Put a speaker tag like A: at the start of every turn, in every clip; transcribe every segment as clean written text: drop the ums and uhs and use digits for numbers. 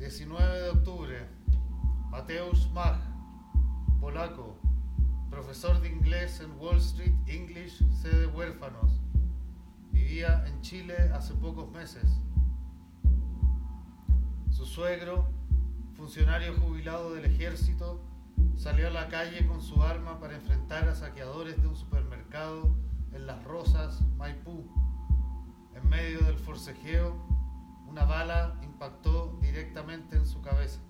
A: 19 de octubre, Mateusz Mach, polaco, profesor de inglés en Wall Street English, sede Huérfanos. Vivía en Chile hace pocos meses. Su suegro, funcionario jubilado del ejército, salió a la calle con su arma para enfrentar a saqueadores de un supermercado en Las Rosas, Maipú. En medio del forcejeo, una bala impactó directamente en su cabeza.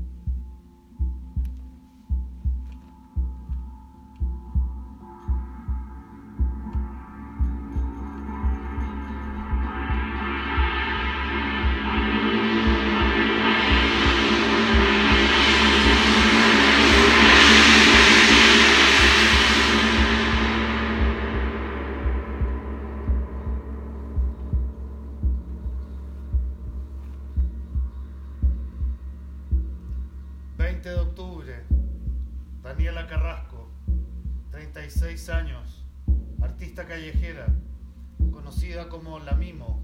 A: De octubre, Daniela Carrasco, 36 años, artista callejera, conocida como La Mimo.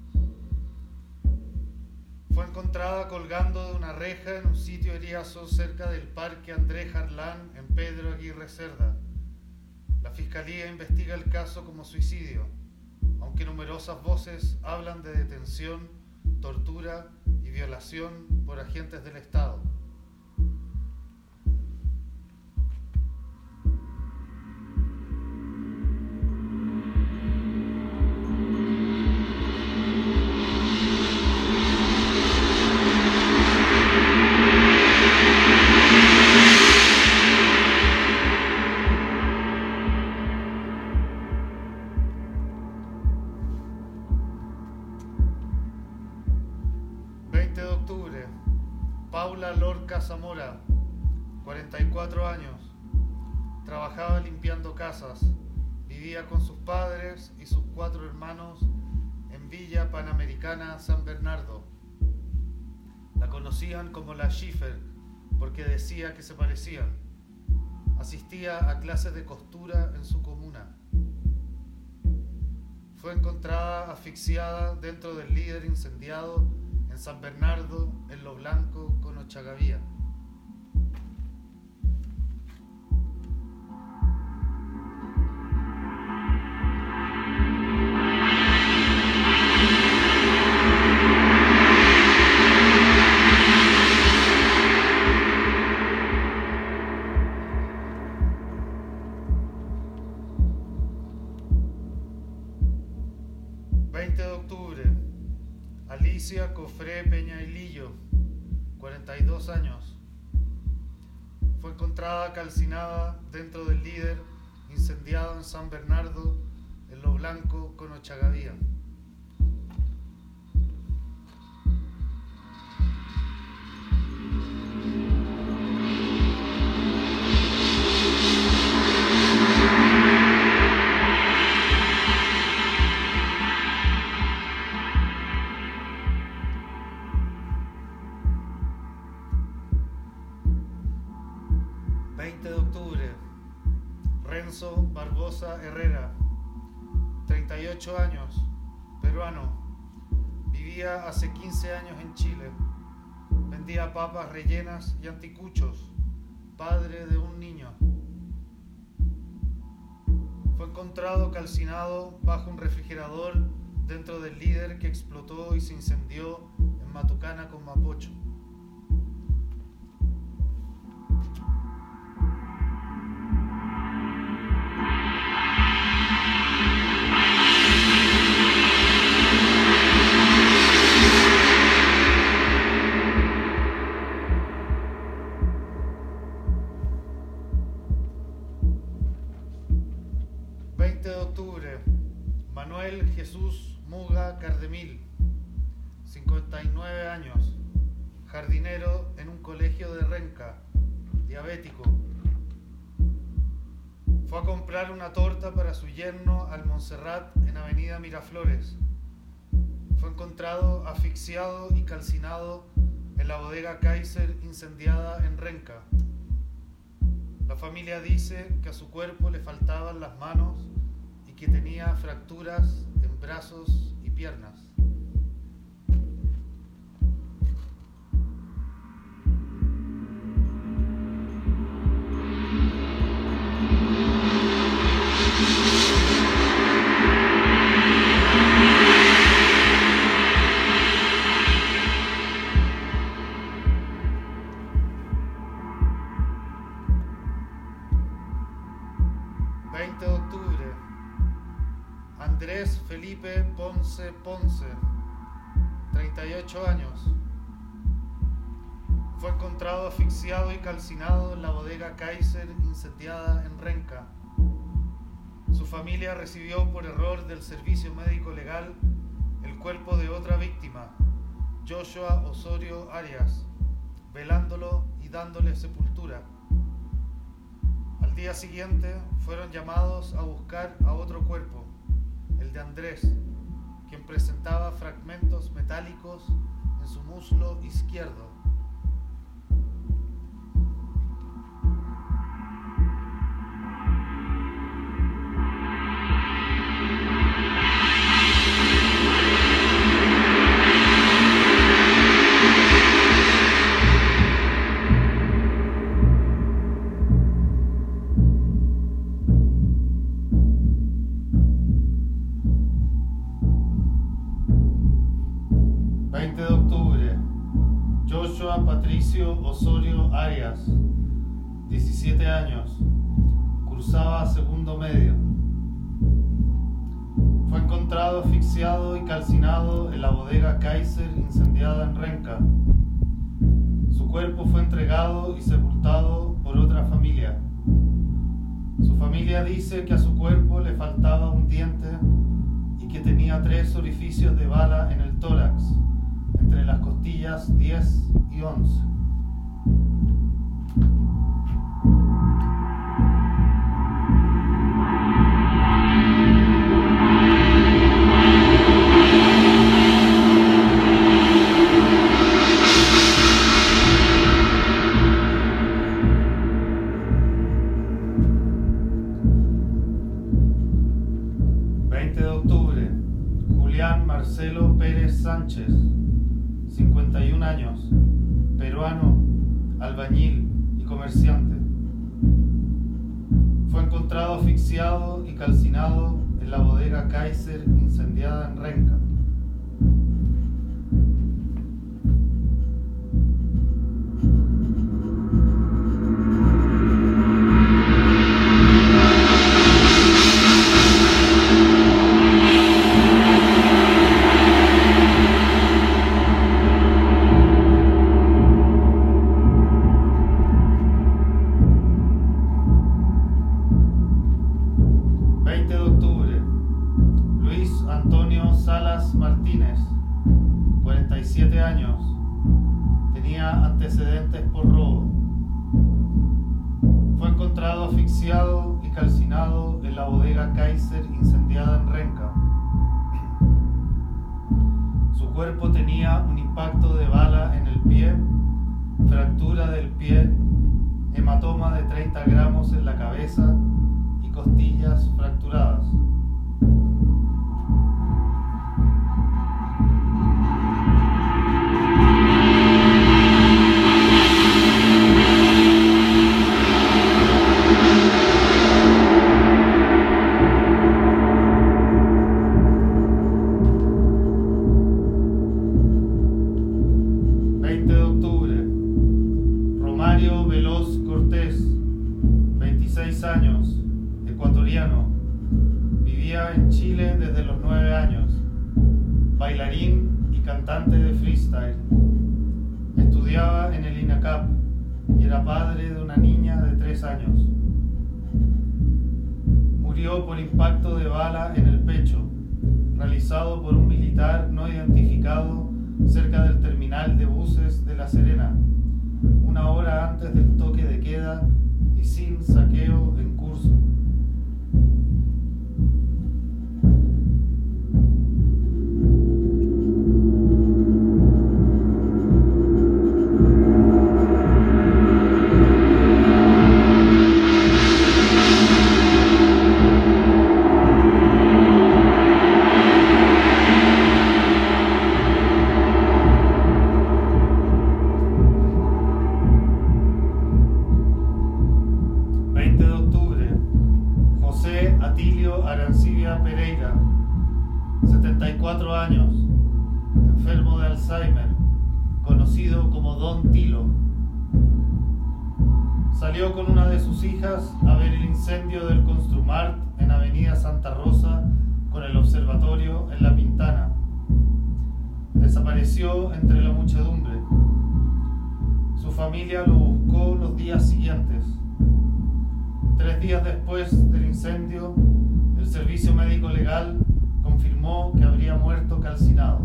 A: Fue encontrada colgando de una reja en un sitio eriazo cerca del Parque André Harlán en Pedro Aguirre Cerda. La Fiscalía investiga el caso como suicidio, aunque numerosas voces hablan de detención, tortura y violación por agentes del Estado. Paula Lorca Zamora, 44 años, trabajaba limpiando casas, vivía con sus padres y sus 4 hermanos en Villa Panamericana San Bernardo. La conocían como la Schiffer porque decía que se parecían. Asistía a clases de costura en su comuna. Fue encontrada asfixiada dentro del líder incendiado en San Bernardo, en Lo Blanco, con Ochagavía. Alicia Cofré Peñailillo, 42 años. Fue encontrada calcinada dentro del líder incendiado en San Bernardo, en Lo Blanco, con Ochagavía. Renzo Barbosa Herrera, 38 años, peruano, vivía hace 15 años en Chile, vendía papas rellenas y anticuchos, padre de un niño. Fue encontrado calcinado bajo un refrigerador dentro del líder que explotó y se incendió en Matucana con Mapocho. De octubre, Manuel Jesús Muga Cardemil, 59 años, jardinero en un colegio de Renca, diabético. Fue a comprar una torta para su yerno al Montserrat en Avenida Miraflores. Fue encontrado asfixiado y calcinado en la bodega Kaiser incendiada en Renca. La familia dice que a su cuerpo le faltaban las manos y que tenía fracturas en brazos y piernas. octubre, Andrés Felipe Ponce Ponce, 38 años. Fue encontrado asfixiado y calcinado en la bodega Kaiser incendiada en Renca. Su familia recibió por error del servicio médico legal el cuerpo de otra víctima, Joshua Osorio Arias, velándolo y dándole sepultura. Al día siguiente fueron llamados a buscar a otro cuerpo, el de Andrés, quien presentaba fragmentos metálicos en su muslo izquierdo. Patricio Osorio Arias, 17 años, cursaba segundo medio. Fue encontrado asfixiado y calcinado en la bodega Kaiser incendiada en Renca. Su cuerpo fue entregado y sepultado por otra familia. Su familia dice que a su cuerpo le faltaba un diente y que tenía 3 orificios de bala en el tórax, entre las costillas 10 y 11. Julián Marcelo Pérez Sánchez, 51 años, peruano, albañil y comerciante. Fue encontrado asfixiado y calcinado en la bodega Kaiser incendiada en Renca. Martínez, 47 años, tenía antecedentes por robo. Fue encontrado asfixiado y calcinado en la bodega Kaiser incendiada en Renca. Su cuerpo tenía un impacto de bala en el pie, fractura del pie, hematoma de 30 gramos en la cabeza y costillas fracturadas. Años, ecuatoriano, vivía en Chile desde los 9 años, bailarín y cantante de freestyle. Estudiaba en el INACAP y era padre de una niña de 3 años. Murió por impacto de bala en el pecho, realizado por un militar no identificado cerca del terminal de buses de La Serena, 1 hora antes del toque de queda y sin saqueo en curso. Pereira, 74 años, enfermo de Alzheimer, conocido como Don Tilo. Salió con una de sus hijas a ver el incendio del Construmart en Avenida observatorio en La Pintana. Desapareció entre la muchedumbre. Su familia lo buscó los días siguientes. 3 días después del incendio, el servicio médico legal confirmó que habría muerto calcinado.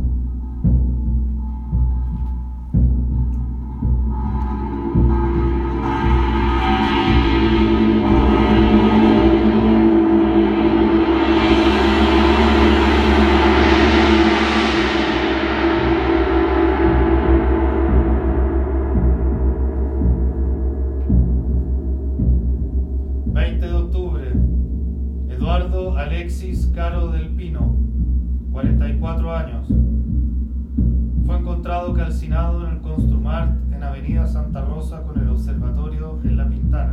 A: Alexis Caro del Pino, 44 años, fue encontrado calcinado en el Construmart en Avenida Santa Rosa con el observatorio en La Pintana.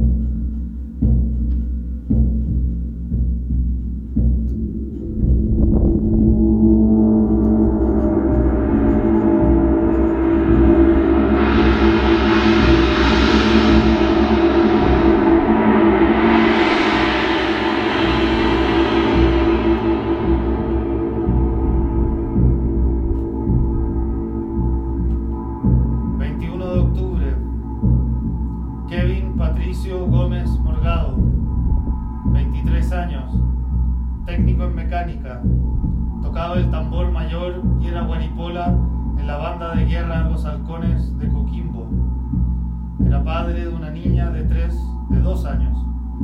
A: Gómez Morgado, 23 años, técnico en mecánica, tocaba el tambor mayor y era guaripola en la banda de guerra Los Halcones de Coquimbo. Era padre de una niña de 2 años.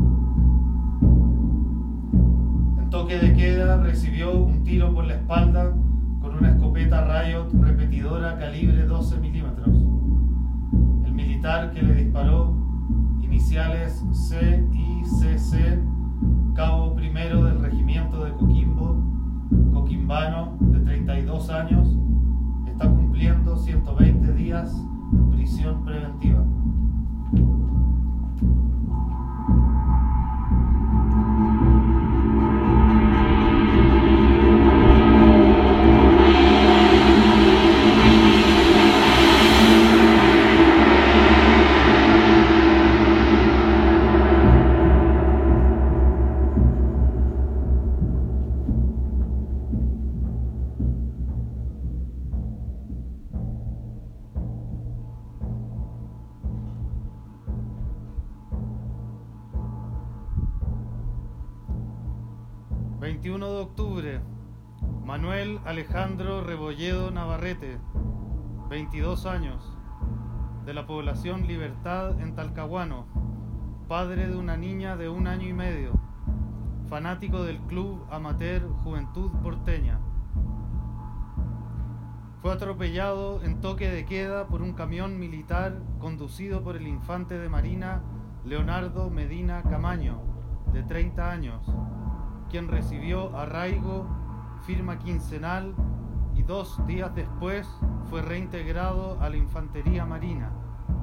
A: En toque de queda recibió un tiro por la espalda con una escopeta Riot repetidora calibre 12 milímetros. El militar que le disparó, iniciales CICC, cabo primero del regimiento de Coquimbo, coquimbano de 32 años, está cumpliendo 120 días en prisión preventiva. ...21 de octubre... Manuel Alejandro Rebolledo Navarrete, 22 años, de la población Libertad en Talcahuano, padre de una niña de 1 año y medio, fanático del club amateur Juventud Porteña. Fue atropellado en toque de queda por un camión militar conducido por el infante de marina Leonardo Medina Camaño, de 30 años, quien recibió arraigo, firma quincenal y 2 días después fue reintegrado a la Infantería Marina.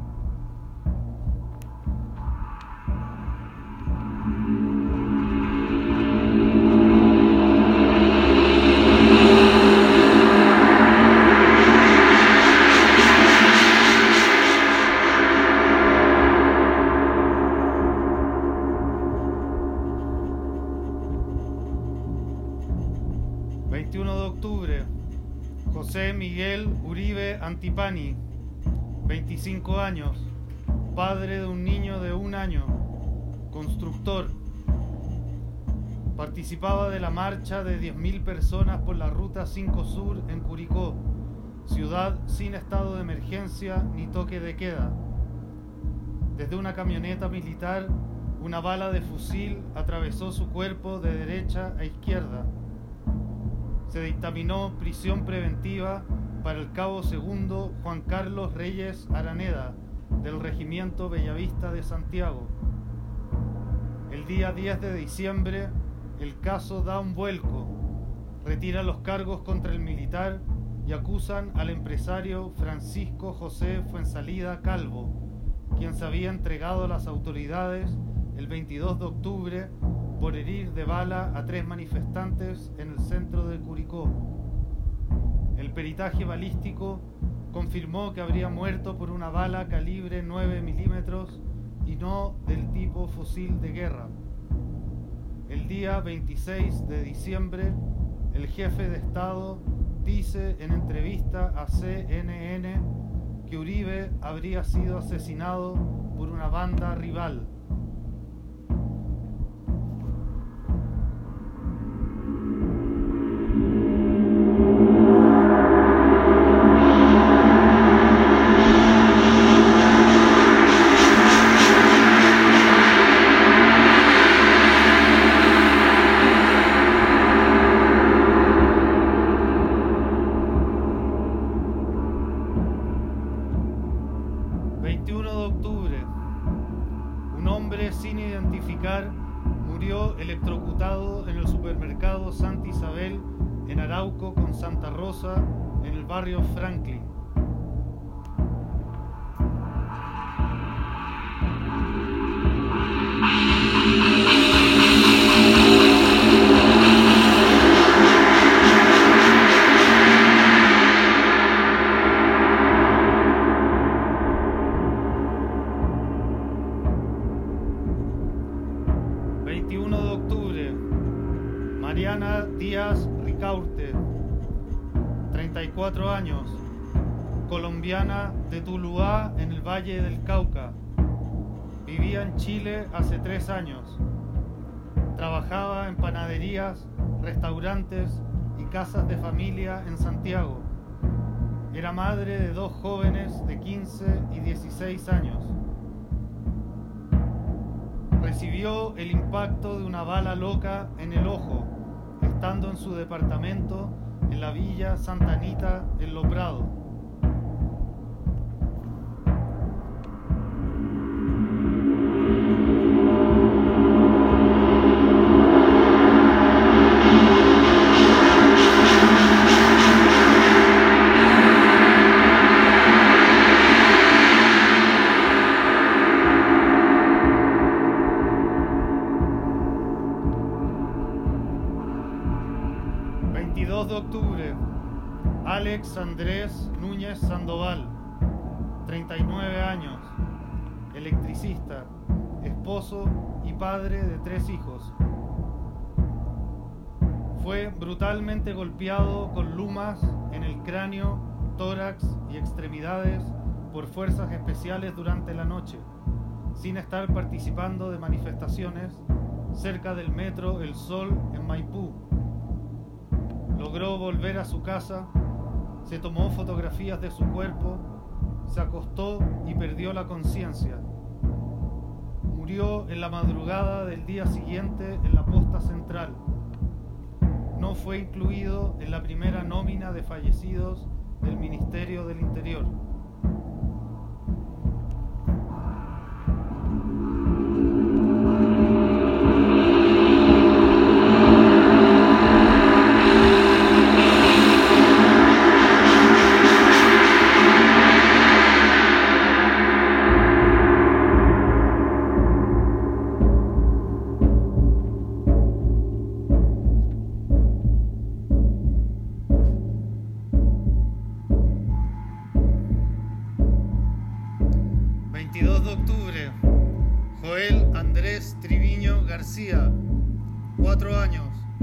A: José Miguel Uribe Antipani, 25 años, padre de un niño de 1 año, constructor. Participaba de la marcha de 10.000 personas por la Ruta 5 Sur en Curicó, ciudad sin estado de emergencia ni toque de queda. Desde una camioneta militar, una bala de fusil atravesó su cuerpo de derecha a izquierda. Se dictaminó prisión preventiva para el cabo segundo Juan Carlos Reyes Araneda, del Regimiento Bellavista de Santiago. El día 10 de diciembre, el caso da un vuelco, retira los cargos contra el militar y acusan al empresario Francisco José Fuensalida Calvo, quien se había entregado a las autoridades el 22 de octubre por herir de bala a 3 manifestantes en el centro de Curicó. El peritaje balístico confirmó que habría muerto por una bala calibre 9 milímetros y no del tipo fusil de guerra. El día 26 de diciembre, el jefe de Estado dice en entrevista a CNN que Uribe habría sido asesinado por una banda rival. Murió electrocutado en el supermercado Santa Isabel en Arauco con Santa Rosa en el barrio Franklin. Mariana Díaz Ricaurte, 34 años, colombiana de Tuluá en el Valle del Cauca. Vivía en Chile hace 3 años. Trabajaba en panaderías, restaurantes y casas de familia en Santiago. Era madre de 2 jóvenes de 15 y 16 años. Recibió el impacto de una bala loca en el ojo, estando en su departamento en la Villa Santa Anita en Los Prados. De octubre, Alex Andrés Núñez Sandoval, 39 años, electricista, esposo y padre de 3 hijos. Fue brutalmente golpeado con lumas en el cráneo, tórax y extremidades por fuerzas especiales durante la noche, sin estar participando de manifestaciones cerca del metro El Sol en Maipú. Logró volver a su casa, se tomó fotografías de su cuerpo, se acostó y perdió la conciencia. Murió en la madrugada del día siguiente en la posta central. No fue incluido en la primera nómina de fallecidos del Ministerio del Interior. Joel Andrés Triviño García, 4 años.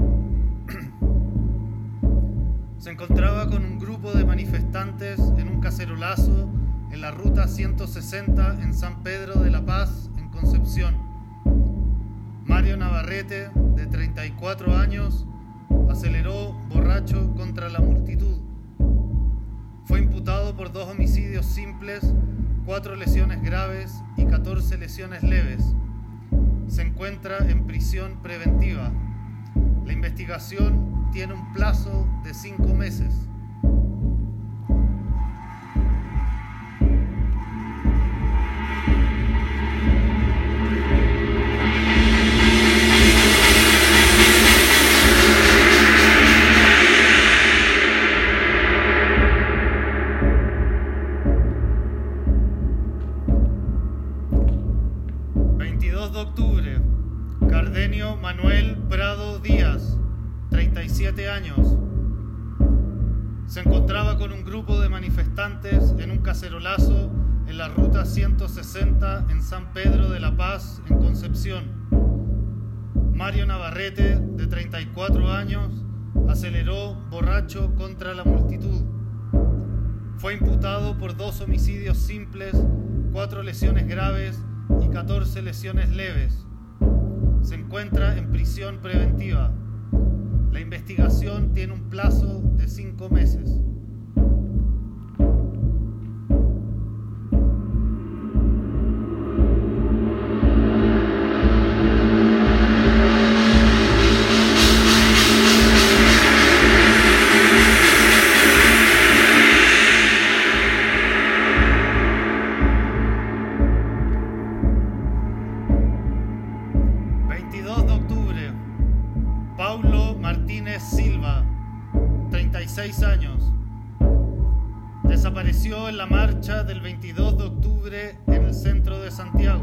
A: Se encontraba con un grupo de manifestantes en un cacerolazo en la ruta 160 en San Pedro de la Paz, en Concepción. Mario Navarrete, de 34 años, aceleró borracho contra la multitud. Fue imputado por 2 homicidios simples, 4 lesiones graves y 14 lesiones leves. Se encuentra en prisión preventiva. La investigación tiene un plazo de 5 meses. Cardenio Manuel Prado Díaz, 37 años. Se encontraba con un grupo de manifestantes en un cacerolazo en la ruta 160 en San Pedro de la Paz, en Concepción. Mario Navarrete, de 34 años, aceleró borracho contra la multitud. Fue imputado por 2 homicidios simples, 4 lesiones graves y 14 lesiones leves. Se encuentra en prisión preventiva. La investigación tiene un plazo de 5 meses. Paulo Martínez Silva, 36 años. Desapareció en la marcha del 22 de octubre en el centro de Santiago.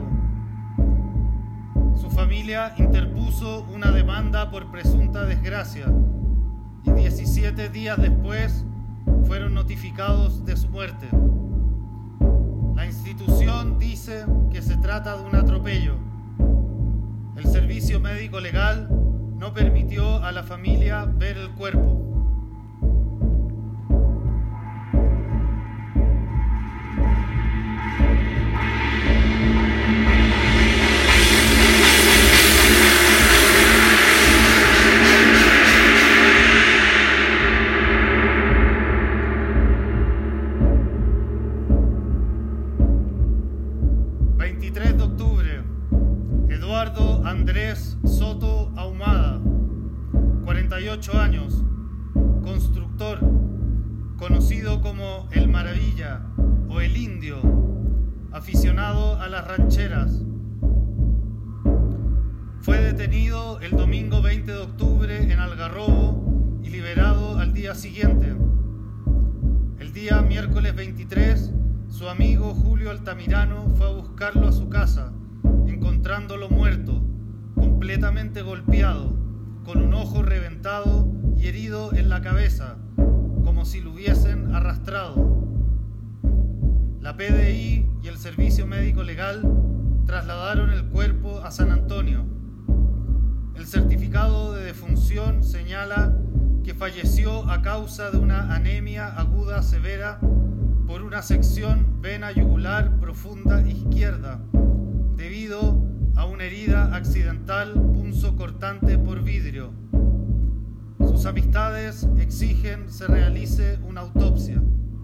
A: Su familia interpuso una demanda por presunta desgracia y 17 días después fueron notificados de su muerte. La institución dice que se trata de un atropello. El servicio médico legal no permitió a la familia ver el cuerpo. Eduardo Andrés Soto Ahumada, 48 años, constructor, conocido como El Maravilla o El Indio, aficionado a las rancheras. Fue detenido el domingo 20 de octubre en Algarrobo y liberado al día siguiente. El día miércoles 23, su amigo Julio Altamirano fue a buscarlo a su casa, encontrándolo muerto, completamente golpeado, con un ojo reventado y herido en la cabeza, como si lo hubiesen arrastrado. La PDI y el Servicio Médico Legal trasladaron el cuerpo a San Antonio. El certificado de defunción señala que falleció a causa de una anemia aguda severa por una sección vena yugular profunda izquierda, debido a una herida accidental punzocortante por vidrio. Sus amistades exigen se realice una autopsia.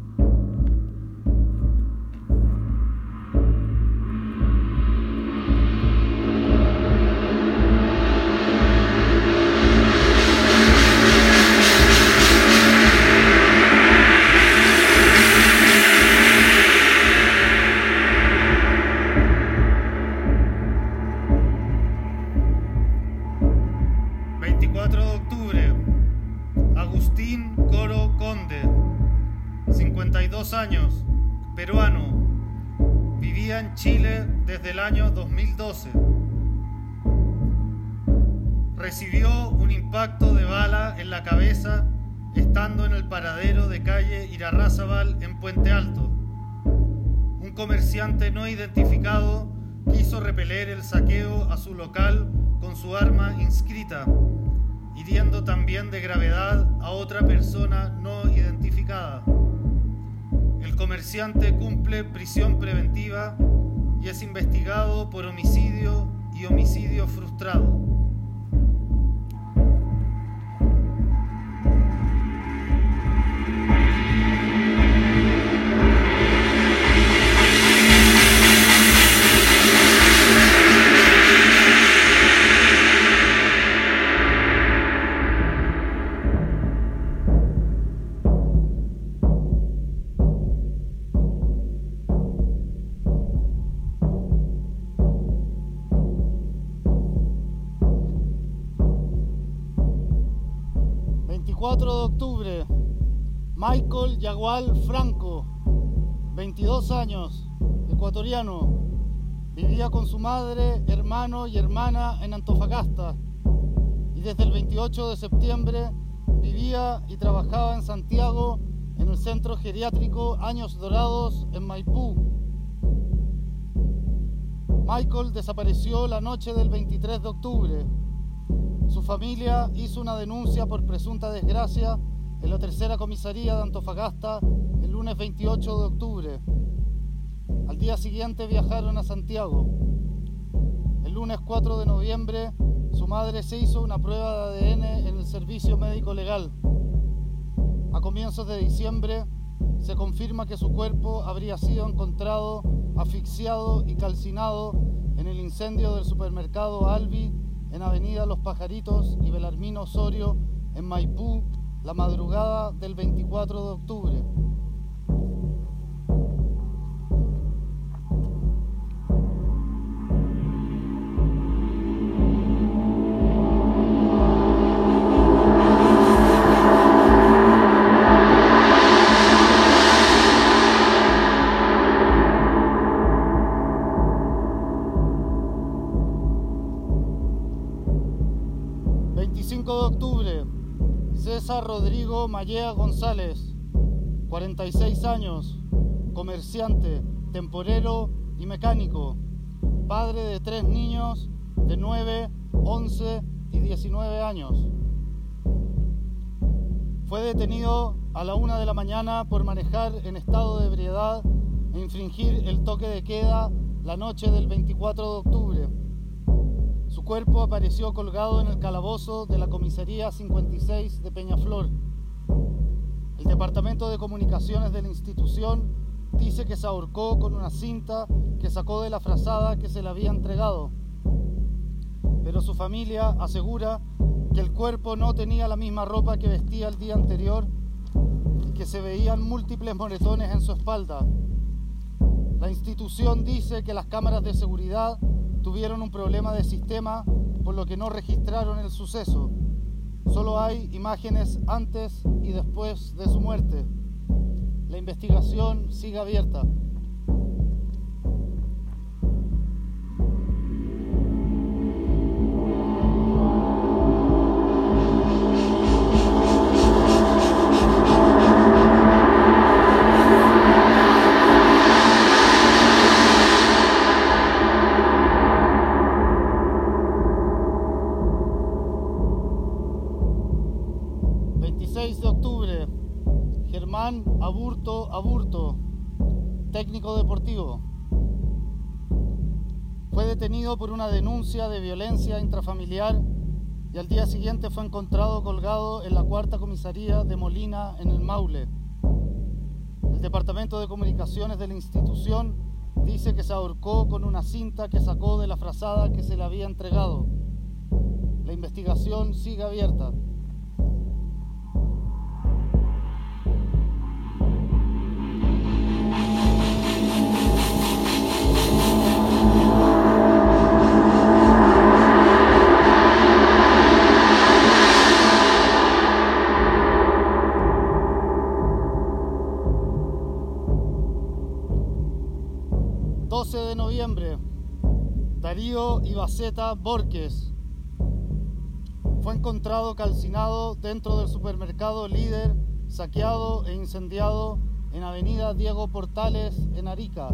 A: Agustín Coro Conde, 52 años, peruano, vivía en Chile desde el año 2012. Recibió un impacto de bala en la cabeza estando en el paradero de calle Irarrázaval en Puente Alto. Un comerciante no identificado quiso repeler el saqueo a su local con su arma inscrita, hiriendo también de gravedad a otra persona no identificada. El comerciante cumple prisión preventiva y es investigado por homicidio y homicidio frustrado. De octubre, Michael Yagual Franco, 22 años, ecuatoriano, vivía con su madre, hermano y hermana en Antofagasta y desde el 28 de septiembre vivía y trabajaba en Santiago en el centro geriátrico Años Dorados en Maipú. Michael desapareció la noche del 23 de octubre. Su familia hizo una denuncia por presunta desgracia en la tercera comisaría de Antofagasta el lunes 28 de octubre. Al día siguiente viajaron a Santiago. El lunes 4 de noviembre, su madre se hizo una prueba de ADN en el servicio médico legal. A comienzos de diciembre, se confirma que su cuerpo habría sido encontrado asfixiado y calcinado en el incendio del supermercado Albi en Avenida Los Pajaritos y Belarmino Osorio en Maipú, la madrugada del 24 de octubre. De octubre, César Rodrigo Mallea González, 46 años, comerciante, temporero y mecánico, padre de 3 niños de 9, 11 y 19 años. Fue detenido a la 1 de la mañana por manejar en estado de ebriedad e infringir el toque de queda la noche del 24 de octubre. Su cuerpo apareció colgado en el calabozo de la comisaría 56 de Peñaflor. El departamento de comunicaciones de la institución dice que se ahorcó con una cinta que sacó de la frazada que se le había entregado. Pero su familia asegura que el cuerpo no tenía la misma ropa que vestía el día anterior y que se veían múltiples moretones en su espalda. La institución dice que las cámaras de seguridad tuvieron un problema de sistema, por lo que no registraron el suceso. Solo hay imágenes antes y después de su muerte. La investigación sigue abierta. De octubre, Germán Aburto, técnico deportivo. Fue detenido por una denuncia de violencia intrafamiliar y al día siguiente fue encontrado colgado en la 4ª comisaría de Molina, en el Maule. El departamento de comunicaciones de la institución dice que se ahorcó con una cinta que sacó de la frazada que se le había entregado. La investigación sigue abierta. De noviembre, Darío Ibaceta Borges fue encontrado calcinado dentro del supermercado Líder, saqueado e incendiado en Avenida Diego Portales, en Arica.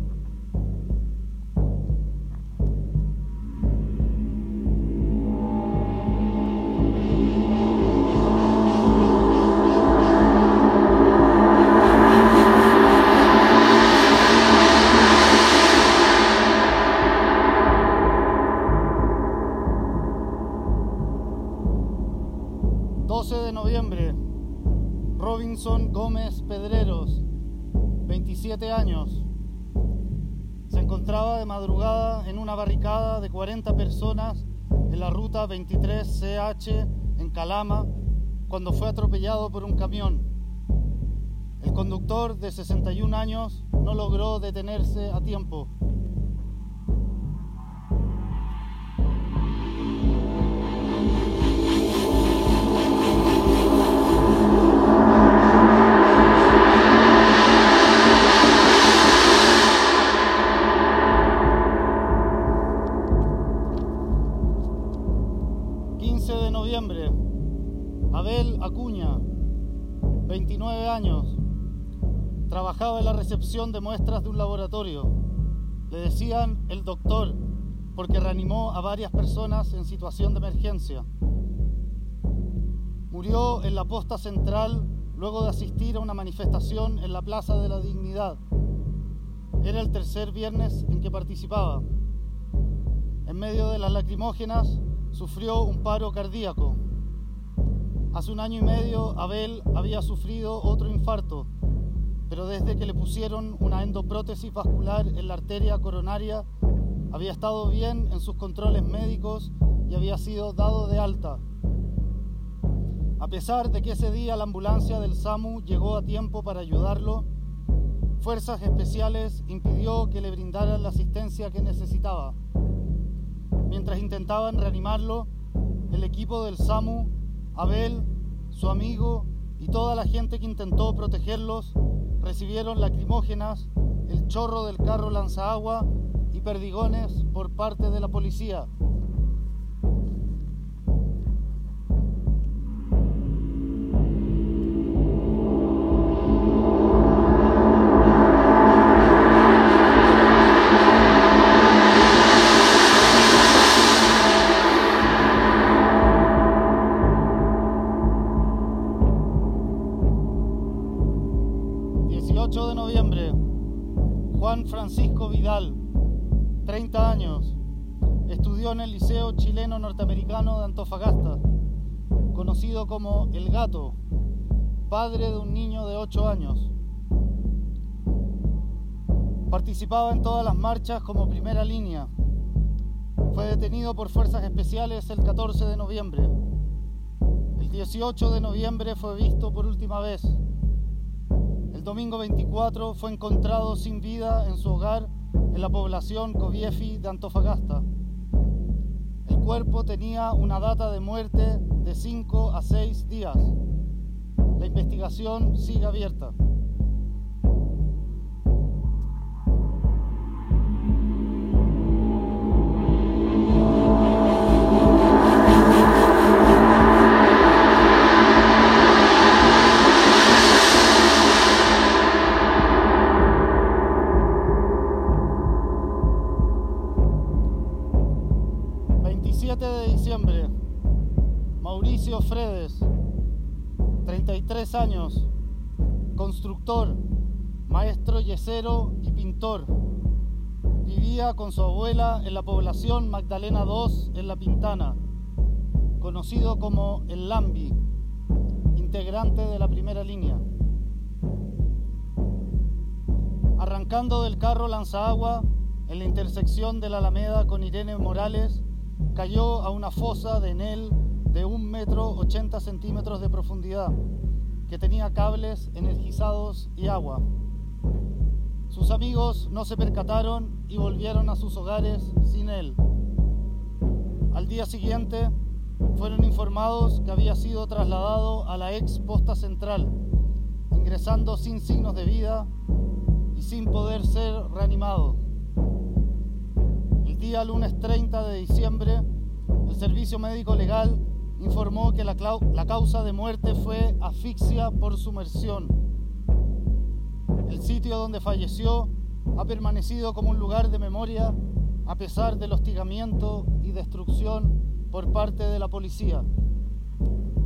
A: De noviembre, Robinson Gómez Pedreros, 27 años, se encontraba de madrugada en una barricada de 40 personas en la ruta 23CH en Calama cuando fue atropellado por un camión. El conductor, de 61 años, no logró detenerse a tiempo. De noviembre, Abel Acuña, 29 años, trabajaba en la recepción de muestras de un laboratorio. Le decían el doctor porque reanimó a varias personas en situación de emergencia. Murió en la posta central luego de asistir a una manifestación en la Plaza de la Dignidad. Era el tercer viernes en que participaba. En medio de las lacrimógenas sufrió un paro cardíaco. Hace 1 año y medio Abel había sufrido otro infarto, pero desde que le pusieron una endoprótesis vascular en la arteria coronaria había estado bien en sus controles médicos y había sido dado de alta. A pesar de que ese día la ambulancia del SAMU llegó a tiempo para ayudarlo, Fuerzas Especiales impidió que le brindaran la asistencia que necesitaba. Mientras intentaban reanimarlo, el equipo del SAMU, Abel, su amigo y toda la gente que intentó protegerlos recibieron lacrimógenas, el chorro del carro lanzaagua y perdigones por parte de la policía. De noviembre, Juan Francisco Vidal, 30 años, estudió en el Liceo Chileno Norteamericano de Antofagasta, conocido como El Gato, padre de un niño de 8 años. Participaba en todas las marchas como primera línea. Fue detenido por Fuerzas Especiales el 14 de noviembre. El 18 de noviembre fue visto por última vez. El domingo 24 fue encontrado sin vida en su hogar en la población Coviefi de Antofagasta. El cuerpo tenía una data de muerte de 5 a 6 días. La investigación sigue abierta. De diciembre, Mauricio Fredes, 33 años, constructor, maestro yesero y pintor. Vivía con su abuela en la población Magdalena 2 en La Pintana, conocido como El Lambi, integrante de la primera línea. Arrancando del carro lanzaagua en la intersección de la Alameda con Irene Morales, cayó a una fosa de enel de 1,80 m de profundidad, que tenía cables energizados y agua. Sus amigos no se percataron y volvieron a sus hogares sin él. Al día siguiente, fueron informados que había sido trasladado a la ex posta central, ingresando sin signos de vida y sin poder ser reanimado. El día lunes 30 de diciembre, el Servicio Médico Legal informó que la causa de muerte fue asfixia por sumersión. El sitio donde falleció ha permanecido como un lugar de memoria a pesar del hostigamiento y destrucción por parte de la policía.